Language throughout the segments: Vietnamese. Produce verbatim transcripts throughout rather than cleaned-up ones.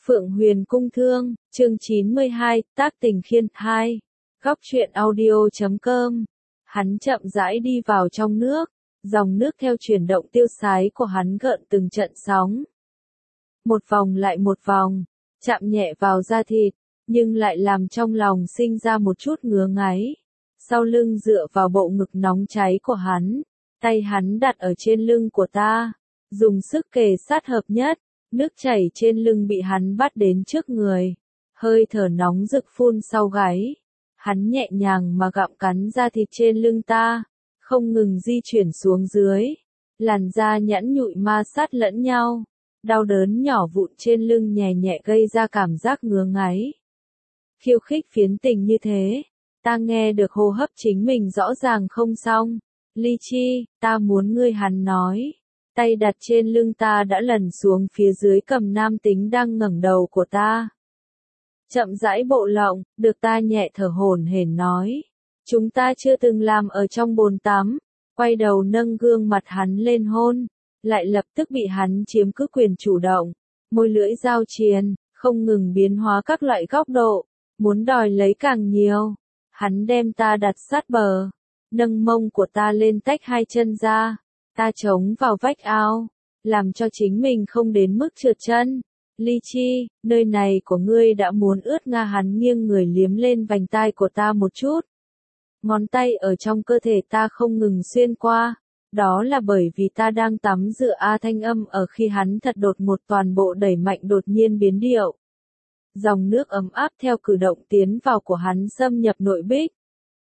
Phượng Huyền Cung Thương, chương chín mươi hai, Tác Tình Khiên hai. Góc truyện audio chấm com. Hắn chậm rãi đi vào trong nước, dòng nước theo chuyển động tiêu sái của hắn gợn từng trận sóng. Một vòng lại một vòng, chạm nhẹ vào da thịt, nhưng lại làm trong lòng sinh ra một chút ngứa ngáy. Sau lưng dựa vào bộ ngực nóng cháy của hắn, tay hắn đặt ở trên lưng của ta, dùng sức kề sát hợp nhất. Nước chảy trên lưng bị hắn bắt đến trước người, hơi thở nóng rực phun sau gáy. Hắn nhẹ nhàng mà gặm cắn da thịt trên lưng ta, không ngừng di chuyển xuống dưới. Làn da nhẵn nhụi ma sát lẫn nhau, đau đớn nhỏ vụn trên lưng nhẹ nhẹ gây ra cảm giác ngứa ngáy. Khiêu khích phiến tình như thế, ta nghe được hô hấp chính mình rõ ràng không xong. Ly Chi, ta muốn ngươi, hắn nói. Tay đặt trên lưng ta đã lần xuống phía dưới cầm nam tính đang ngẩng đầu của ta. Chậm rãi bộ lộng, được ta nhẹ thở hổn hển nói. Chúng ta chưa từng làm ở trong bồn tắm. Quay đầu nâng gương mặt hắn lên hôn, lại lập tức bị hắn chiếm cứ quyền chủ động. Môi lưỡi giao triền, không ngừng biến hóa các loại góc độ, muốn đòi lấy càng nhiều. Hắn đem ta đặt sát bờ, nâng mông của ta lên tách hai chân ra. Ta chống vào vách ao, làm cho chính mình không đến mức trượt chân. Ly Chi, nơi này của ngươi đã muốn ướt nga, hắn nghiêng người liếm lên vành tai của ta một chút. Ngón tay ở trong cơ thể ta không ngừng xuyên qua, đó là bởi vì ta đang tắm rửa. A thanh âm ở khi hắn thật đột một toàn bộ đẩy mạnh đột nhiên biến điệu. Dòng nước ấm áp theo cử động tiến vào của hắn xâm nhập nội bích.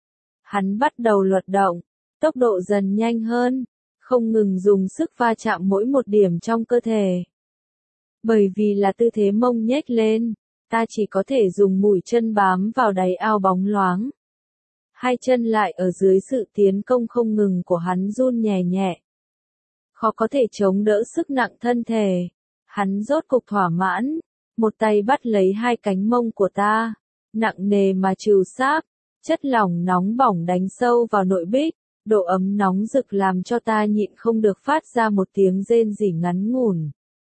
Hắn bắt đầu luật động, tốc độ dần nhanh hơn. Không ngừng dùng sức va chạm mỗi một điểm trong cơ thể. Bởi vì là tư thế mông nhếch lên, ta chỉ có thể dùng mũi chân bám vào đáy ao bóng loáng. Hai chân lại ở dưới sự tiến công không ngừng của hắn run nhẹ nhẹ. Khó có thể chống đỡ sức nặng thân thể. Hắn rốt cục thỏa mãn, một tay bắt lấy hai cánh mông của ta, nặng nề mà trừu sáp, chất lỏng nóng bỏng đánh sâu vào nội bích. Độ ấm nóng rực làm cho ta nhịn không được phát ra một tiếng rên rỉ ngắn ngủn.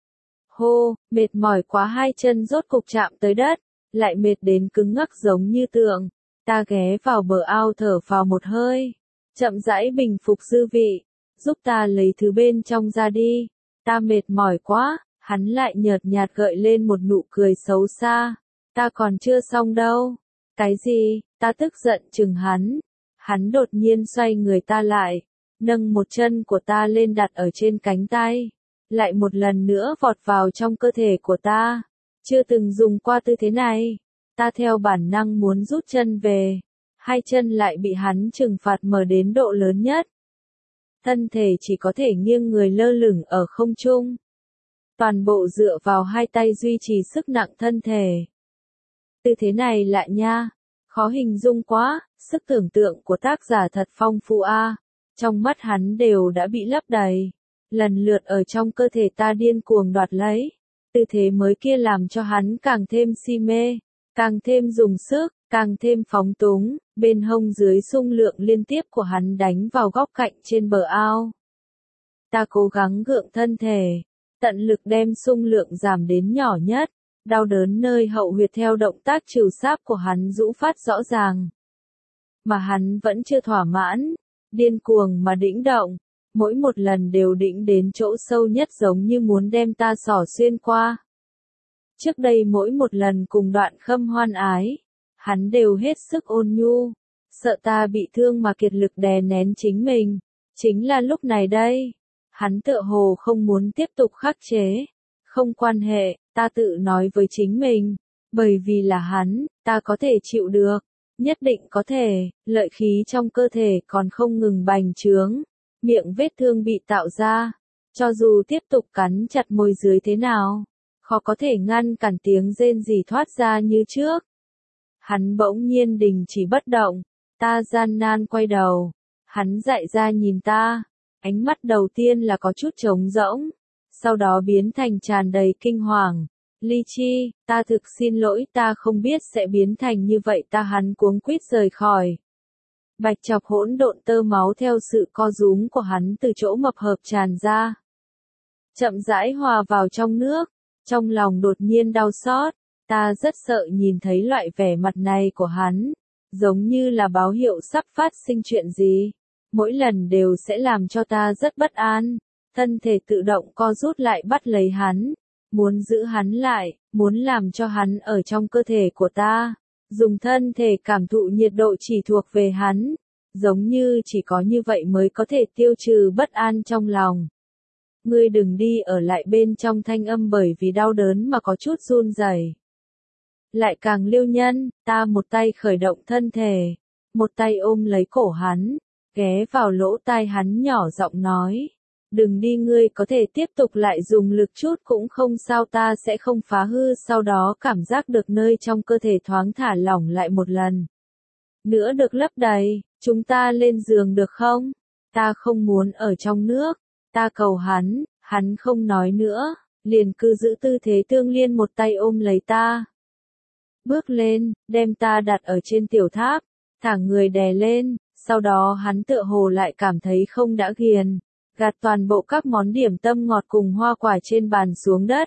Hô, mệt mỏi quá, hai chân rốt cục chạm tới đất, lại mệt đến cứng ngắc giống như tượng. Ta ghé vào bờ ao thở phào một hơi, chậm rãi bình phục dư vị, giúp ta lấy thứ bên trong ra đi. Ta mệt mỏi quá, hắn lại nhợt nhạt gợi lên một nụ cười xấu xa. Ta còn chưa xong đâu. Cái gì? Ta tức giận chừng hắn. Hắn đột nhiên xoay người ta lại, nâng một chân của ta lên đặt ở trên cánh tay, lại một lần nữa vọt vào trong cơ thể của ta. Chưa từng dùng qua tư thế này, ta theo bản năng muốn rút chân về, hai chân lại bị hắn trừng phạt mở đến độ lớn nhất. Thân thể chỉ có thể nghiêng người lơ lửng ở không trung. Toàn bộ dựa vào hai tay duy trì sức nặng thân thể. Tư thế này lại nha. Khó hình dung quá, sức tưởng tượng của tác giả thật phong phú a. Trong mắt hắn đều đã bị lấp đầy, lần lượt ở trong cơ thể ta điên cuồng đoạt lấy. Tư thế mới kia làm cho hắn càng thêm si mê, càng thêm dùng sức, càng thêm phóng túng. Bên hông dưới xung lượng liên tiếp của hắn đánh vào góc cạnh trên bờ ao. Ta cố gắng gượng thân thể, tận lực đem xung lượng giảm đến nhỏ nhất. Đau đớn nơi hậu huyệt theo động tác trừu sáp của hắn rũ phát rõ ràng. Mà hắn vẫn chưa thỏa mãn, điên cuồng mà đĩnh động, mỗi một lần đều đĩnh đến chỗ sâu nhất giống như muốn đem ta xỏ xuyên qua. Trước đây mỗi một lần cùng đoạn khâm hoan ái, hắn đều hết sức ôn nhu, sợ ta bị thương mà kiệt lực đè nén chính mình. Chính là lúc này đây, hắn tựa hồ không muốn tiếp tục khắc chế. Không quan hệ, ta tự nói với chính mình, bởi vì là hắn, ta có thể chịu được, nhất định có thể. Lợi khí trong cơ thể còn không ngừng bành trướng, miệng vết thương bị tạo ra, cho dù tiếp tục cắn chặt môi dưới thế nào, khó có thể ngăn cản tiếng rên rỉ thoát ra như trước. Hắn bỗng nhiên đình chỉ bất động, ta gian nan quay đầu, hắn dại ra nhìn ta, ánh mắt đầu tiên là có chút trống rỗng. Sau đó biến thành tràn đầy kinh hoàng. Ly Chi, ta thực xin lỗi, ta không biết sẽ biến thành như vậy. Ta hắn cuống quýt rời khỏi. Bạch chọc hỗn độn tơ máu theo sự co rúm của hắn từ chỗ mập hợp tràn ra. Chậm rãi hòa vào trong nước, Trong lòng đột nhiên đau xót, ta rất sợ nhìn thấy loại vẻ mặt này của hắn, giống như là báo hiệu sắp phát sinh chuyện gì. Mỗi lần đều sẽ làm cho ta rất bất an, thân thể tự động co rút lại bắt lấy hắn, muốn giữ hắn lại, muốn làm cho hắn ở trong cơ thể của ta, dùng thân thể cảm thụ nhiệt độ chỉ thuộc về hắn, giống như chỉ có như vậy mới có thể tiêu trừ bất an trong lòng. Ngươi đừng đi ở lại bên trong thanh âm bởi vì đau đớn mà có chút run rẩy. Lại càng Liêu Nhân, ta một tay khởi động thân thể, một tay ôm lấy cổ hắn, ghé vào lỗ tai hắn nhỏ giọng nói. Đừng đi, ngươi có thể tiếp tục lại dùng lực chút cũng không sao, ta sẽ không phá hư. Sau đó cảm giác được nơi trong cơ thể thoáng thả lỏng lại một lần. Nữa được lấp đầy, chúng ta lên giường được không? Ta không muốn ở trong nước, ta cầu hắn, hắn không nói nữa, liền cứ giữ tư thế tương liên một tay ôm lấy ta. Bước lên, đem ta đặt ở trên tiểu tháp, thả người đè lên, sau đó hắn tựa hồ lại cảm thấy không đã ghiền, gạt toàn bộ các món điểm tâm ngọt cùng hoa quả trên bàn xuống đất.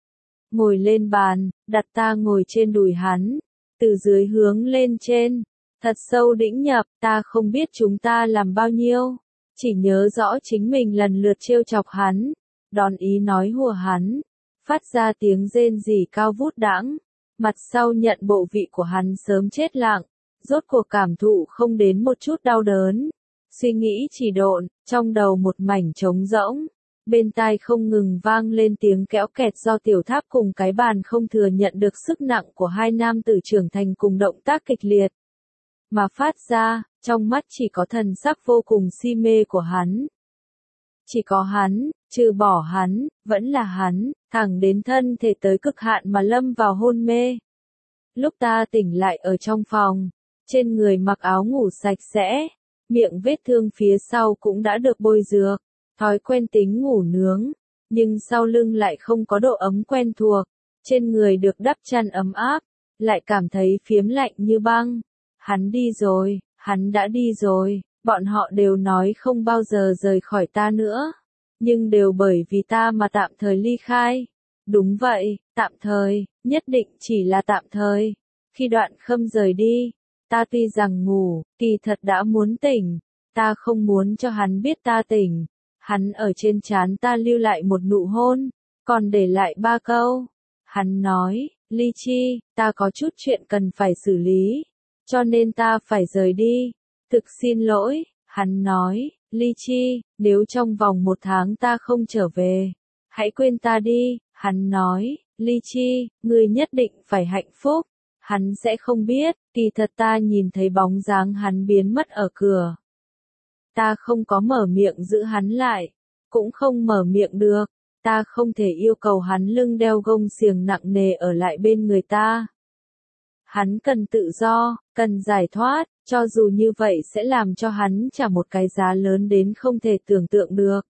Ngồi lên bàn, đặt ta ngồi trên đùi hắn, từ dưới hướng lên trên, thật sâu đĩnh nhập, ta không biết chúng ta làm bao nhiêu, chỉ nhớ rõ chính mình lần lượt trêu chọc hắn, đón ý nói hùa hắn, phát ra tiếng rên rỉ cao vút đãng, mặt sau nhận bộ vị của hắn sớm chết lặng, rốt cuộc cảm thụ không đến một chút đau đớn. Suy nghĩ chỉ độn, trong đầu một mảnh trống rỗng, bên tai không ngừng vang lên tiếng kéo kẹt do tiểu tháp cùng cái bàn không thừa nhận được sức nặng của hai nam tử trưởng thành cùng động tác kịch liệt. Mà phát ra, trong mắt chỉ có thần sắc vô cùng si mê của hắn. Chỉ có hắn, trừ bỏ hắn, vẫn là hắn, thẳng đến thân thể tới cực hạn mà lâm vào hôn mê. Lúc ta tỉnh lại ở trong phòng, trên người mặc áo ngủ sạch sẽ. Miệng vết thương phía sau cũng đã được bôi dược, thói quen tính ngủ nướng, nhưng sau lưng lại không có độ ấm quen thuộc, trên người được đắp chăn ấm áp, lại cảm thấy phiếm lạnh như băng. Hắn đi rồi, hắn đã đi rồi, bọn họ đều nói không bao giờ rời khỏi ta nữa, nhưng đều bởi vì ta mà tạm thời ly khai. Đúng vậy, tạm thời, nhất định chỉ là tạm thời. Khi Đoạn Khâm rời đi, ta tuy rằng ngủ, kỳ thật đã muốn tỉnh, ta không muốn cho hắn biết ta tỉnh. Hắn ở trên trán ta lưu lại một nụ hôn, còn để lại ba câu. Hắn nói, Ly Chi, ta có chút chuyện cần phải xử lý, cho nên ta phải rời đi. Thực xin lỗi, hắn nói, Ly Chi, nếu trong vòng một tháng ta không trở về, hãy quên ta đi. Hắn nói, Ly Chi, ngươi nhất định phải hạnh phúc. Hắn sẽ không biết, kỳ thật ta nhìn thấy bóng dáng hắn biến mất ở cửa. Ta không có mở miệng giữ hắn lại, cũng không mở miệng được, ta không thể yêu cầu hắn lưng đeo gông xiềng nặng nề ở lại bên người ta. Hắn cần tự do, cần giải thoát, cho dù như vậy sẽ làm cho hắn trả một cái giá lớn đến không thể tưởng tượng được.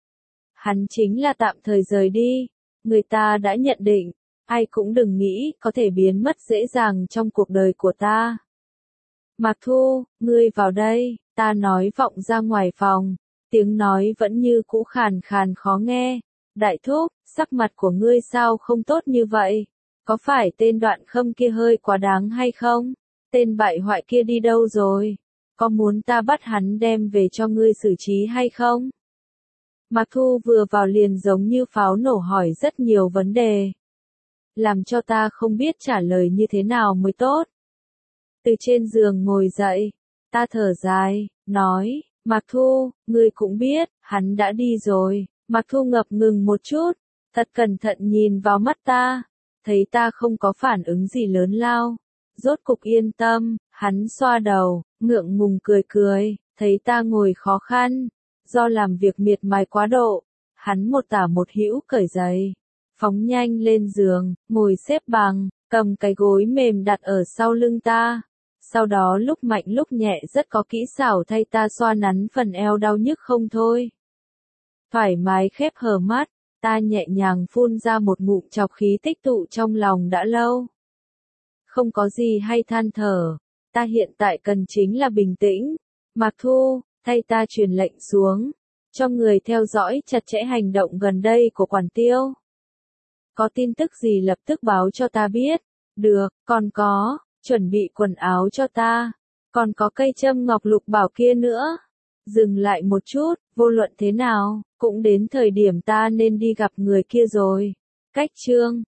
Hắn chính là tạm thời rời đi, người ta đã nhận định. Ai cũng đừng nghĩ có thể biến mất dễ dàng trong cuộc đời của ta. Mạc Thu, ngươi vào đây, ta nói vọng ra ngoài phòng, tiếng nói vẫn như cũ khàn khàn khó nghe. Đại thúc, sắc mặt của ngươi sao không tốt như vậy? Có phải tên Đoạn Khâm kia hơi quá đáng hay không? Tên bại hoại kia đi đâu rồi? Có muốn ta bắt hắn đem về cho ngươi xử trí hay không? Mạc Thu vừa vào liền giống như pháo nổ hỏi rất nhiều vấn đề, làm cho ta không biết trả lời như thế nào mới tốt. Từ trên giường ngồi dậy, ta thở dài, nói, Mạc Thu, ngươi cũng biết, hắn đã đi rồi. Mạc Thu ngập ngừng một chút, thật cẩn thận nhìn vào mắt ta, thấy ta không có phản ứng gì lớn lao. Rốt cục yên tâm, hắn xoa đầu, ngượng ngùng cười cười, thấy ta ngồi khó khăn, do làm việc miệt mài quá độ, hắn một tả một hữu cởi giày. Phóng nhanh lên giường, ngồi xếp bằng, cầm cái gối mềm đặt ở sau lưng ta. Sau đó lúc mạnh lúc nhẹ rất có kỹ xảo thay ta xoa nắn phần eo đau nhức không thôi. Thoải mái khép hờ mắt, ta nhẹ nhàng phun ra một ngụm trọc khí tích tụ trong lòng đã lâu. Không có gì hay than thở, ta hiện tại cần chính là bình tĩnh. Mạc Thu, thay ta truyền lệnh xuống, cho người theo dõi chặt chẽ hành động gần đây của Quản Tiêu. có tin tức gì lập tức báo cho ta biết. Được, còn có, chuẩn bị quần áo cho ta. Còn có cây châm ngọc lục bảo kia nữa. Dừng lại một chút, vô luận thế nào, cũng đến thời điểm ta nên đi gặp người kia rồi. Cách chương